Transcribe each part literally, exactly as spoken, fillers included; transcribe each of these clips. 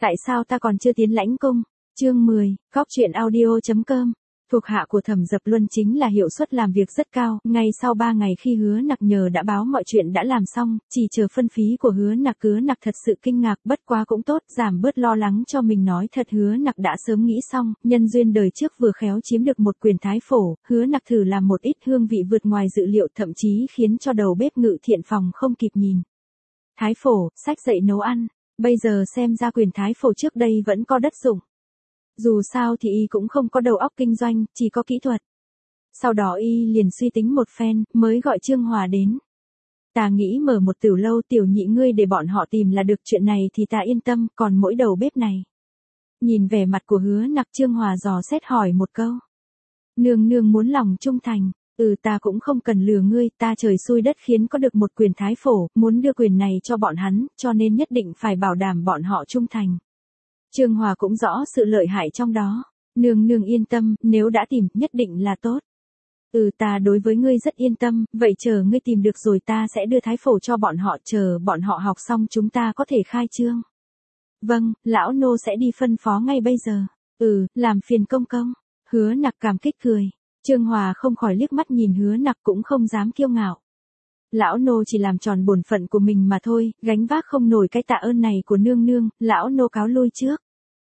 Tại sao ta còn chưa tiến lãnh cung? Chương mười, Góc truyện audio chấm com. Thuộc hạ của Thẩm Dập Luân chính là hiệu suất làm việc rất cao, ngay sau ba ngày khi Hứa Nặc nhờ đã báo mọi chuyện đã làm xong, chỉ chờ phân phí của Hứa Nặc. Hứa Nặc thật sự kinh ngạc, bất quá cũng tốt, giảm bớt lo lắng cho mình. Nói thật, Hứa Nặc đã sớm nghĩ xong, nhân duyên đời trước vừa khéo chiếm được một quyền thái phổ, Hứa Nặc thử làm một ít hương vị vượt ngoài dự liệu, thậm chí khiến cho đầu bếp Ngự Thiện phòng không kịp nhìn. Thái phổ, sách dạy nấu ăn, bây giờ xem ra quyền thái phổ trước đây vẫn có đất dụng. Dù sao thì y cũng không có đầu óc kinh doanh, chỉ có kỹ thuật. Sau đó y liền suy tính một phen, mới gọi Trương Hòa đến. Ta nghĩ mở một tiểu lâu, Tiểu Nhị ngươi để bọn họ tìm là được, chuyện này thì ta yên tâm, còn mỗi đầu bếp này. Nhìn vẻ mặt của Hứa Nặc, Trương Hòa dò xét hỏi một câu. Nương nương muốn lòng trung thành, ừ ta cũng không cần lừa ngươi, ta trời xui đất khiến có được một quyền thái phổ, muốn đưa quyền này cho bọn hắn, cho nên nhất định phải bảo đảm bọn họ trung thành. Trương Hòa cũng rõ sự lợi hại trong đó. Nương nương yên tâm, nếu đã tìm, nhất định là tốt. Ừ ta đối với ngươi rất yên tâm, vậy chờ ngươi tìm được rồi ta sẽ đưa thái phổ cho bọn họ, chờ bọn họ học xong chúng ta có thể khai trương. Vâng, lão nô sẽ đi phân phó ngay bây giờ. Ừ, làm phiền công công. Hứa Nặc cảm kích cười. Trương Hòa không khỏi liếc mắt nhìn Hứa Nặc, cũng không dám kiêu ngạo. Lão nô chỉ làm tròn bổn phận của mình mà thôi, gánh vác không nổi cái tạ ơn này của nương nương, lão nô cáo lui trước.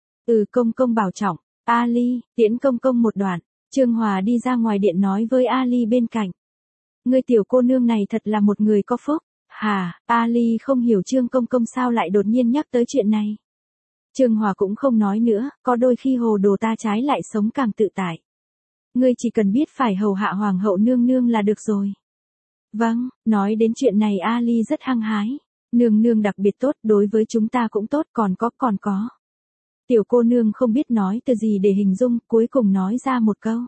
Ừ công công bảo trọng, Ali, tiễn công công một đoạn. Trương Hòa đi ra ngoài điện nói với Ali bên cạnh. Ngươi tiểu cô nương này thật là một người có phúc. Hà, Ali không hiểu Trương công công sao lại đột nhiên nhắc tới chuyện này. Trương Hòa cũng không nói nữa, có đôi khi hồ đồ ta trái lại sống càng tự tại. Ngươi chỉ cần biết phải hầu hạ hoàng hậu nương nương là được rồi. Vâng, nói đến chuyện này Ali rất hăng hái. Nương nương đặc biệt tốt, đối với chúng ta cũng tốt, còn có, còn có. Tiểu cô nương không biết nói từ gì để hình dung, cuối cùng nói ra một câu.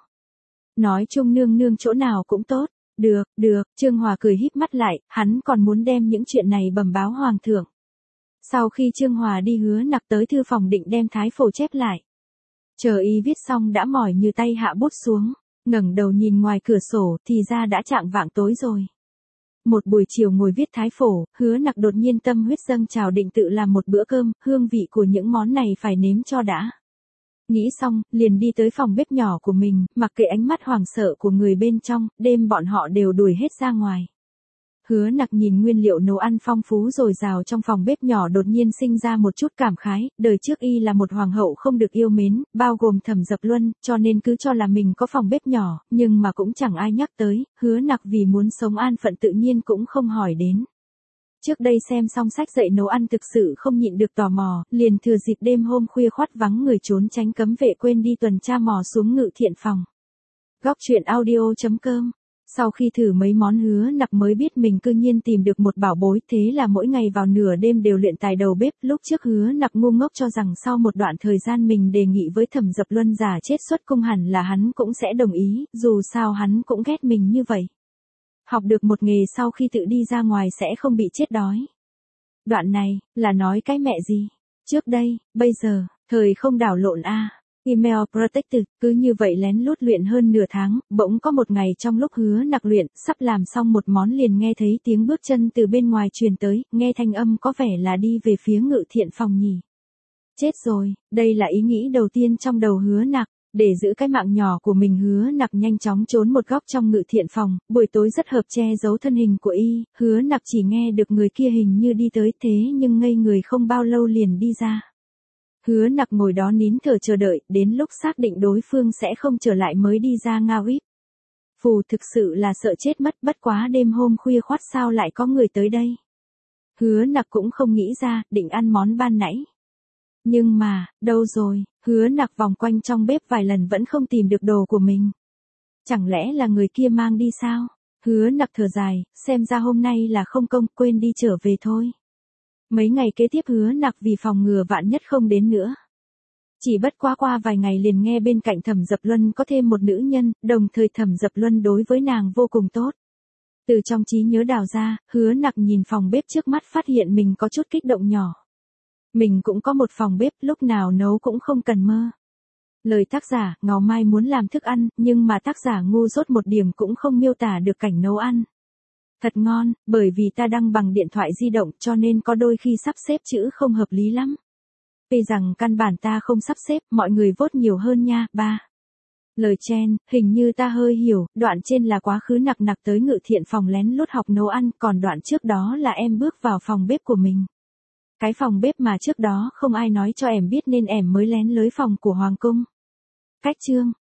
Nói chung nương nương chỗ nào cũng tốt. Được, được, Trương Hòa cười híp mắt lại, hắn còn muốn đem những chuyện này bẩm báo hoàng thượng. Sau khi Trương Hòa đi, Hứa Nặc tới thư phòng định đem thái phổ chép lại. Chờ y viết xong đã mỏi như tay hạ bút xuống, ngẩng đầu nhìn ngoài cửa sổ thì ra đã chạng vạng tối rồi. Một buổi chiều ngồi viết thái phổ, Hứa Nặc đột nhiên tâm huyết dâng trào định tự làm một bữa cơm, hương vị của những món này phải nếm cho đã. Nghĩ xong, liền đi tới phòng bếp nhỏ của mình, mặc kệ ánh mắt hoảng sợ của người bên trong, đêm bọn họ đều đuổi hết ra ngoài. Hứa Nặc nhìn nguyên liệu nấu ăn phong phú dồi dào trong phòng bếp nhỏ đột nhiên sinh ra một chút cảm khái, đời trước y là một hoàng hậu không được yêu mến, bao gồm Thẩm Dập Luân, cho nên cứ cho là mình có phòng bếp nhỏ, nhưng mà cũng chẳng ai nhắc tới, Hứa Nặc vì muốn sống an phận tự nhiên cũng không hỏi đến. Trước đây xem xong sách dạy nấu ăn thực sự không nhịn được tò mò, liền thừa dịp đêm hôm khuya khoắt vắng người trốn tránh cấm vệ quên đi tuần tra mò xuống Ngự Thiện phòng. Góc truyện audio chấm com. Sau khi thử mấy món, Hứa Nặc mới biết mình cư nhiên tìm được một bảo bối, thế là mỗi ngày vào nửa đêm đều luyện tài đầu bếp. Lúc trước Hứa Nặc ngu ngốc cho rằng sau một đoạn thời gian mình đề nghị với Thẩm Dập Luân giả chết xuất cung hẳn là hắn cũng sẽ đồng ý, dù sao hắn cũng ghét mình như vậy. Học được một nghề sau khi tự đi ra ngoài sẽ không bị chết đói. Đoạn này, là nói cái mẹ gì? Trước đây, bây giờ, thời không đảo lộn a. Email Protected, cứ như vậy lén lút luyện hơn nửa tháng, bỗng có một ngày trong lúc Hứa Nặc luyện, sắp làm xong một món liền nghe thấy tiếng bước chân từ bên ngoài truyền tới, nghe thanh âm có vẻ là đi về phía Ngự Thiện phòng nhỉ. Chết rồi, đây là ý nghĩ đầu tiên trong đầu Hứa Nặc. Để giữ cái mạng nhỏ của mình, Hứa Nặc nhanh chóng trốn một góc trong Ngự Thiện phòng, buổi tối rất hợp che giấu thân hình của y, Hứa Nặc chỉ nghe được người kia hình như đi tới, thế nhưng ngây người không bao lâu liền đi ra. Hứa Nặc ngồi đó nín thở chờ đợi, đến lúc xác định đối phương sẽ không trở lại mới đi ra ngao íp. Phù, thực sự là sợ chết mất, bất quá đêm hôm khuya khoắt sao lại có người tới đây. Hứa Nặc cũng không nghĩ ra, định ăn món ban nãy. Nhưng mà, đâu rồi, Hứa Nặc vòng quanh trong bếp vài lần vẫn không tìm được đồ của mình. Chẳng lẽ là người kia mang đi sao? Hứa Nặc thở dài, xem ra hôm nay là không công, quên đi trở về thôi. Mấy ngày kế tiếp Hứa Nặc vì phòng ngừa vạn nhất không đến nữa. Chỉ bất quá qua vài ngày liền nghe bên cạnh Thẩm Dập Luân có thêm một nữ nhân, đồng thời Thẩm Dập Luân đối với nàng vô cùng tốt. Từ trong trí nhớ đào ra, Hứa Nặc nhìn phòng bếp trước mắt phát hiện mình có chút kích động nhỏ. Mình cũng có một phòng bếp, lúc nào nấu cũng không cần mơ. Lời tác giả, Ngào Mai muốn làm thức ăn, nhưng mà tác giả ngu dốt một điểm cũng không miêu tả được cảnh nấu ăn. Thật ngon, bởi vì ta đăng bằng điện thoại di động cho nên có đôi khi sắp xếp chữ không hợp lý lắm. Vì rằng căn bản ta không sắp xếp, mọi người vote nhiều hơn nha, ba. Lời chen, hình như ta hơi hiểu, đoạn trên là quá khứ nặc nặc tới Ngự Thiện phòng lén lút học nấu ăn, còn đoạn trước đó là em bước vào phòng bếp của mình. Cái phòng bếp mà trước đó không ai nói cho em biết nên em mới lén lới phòng của Hoàng cung. Cách chương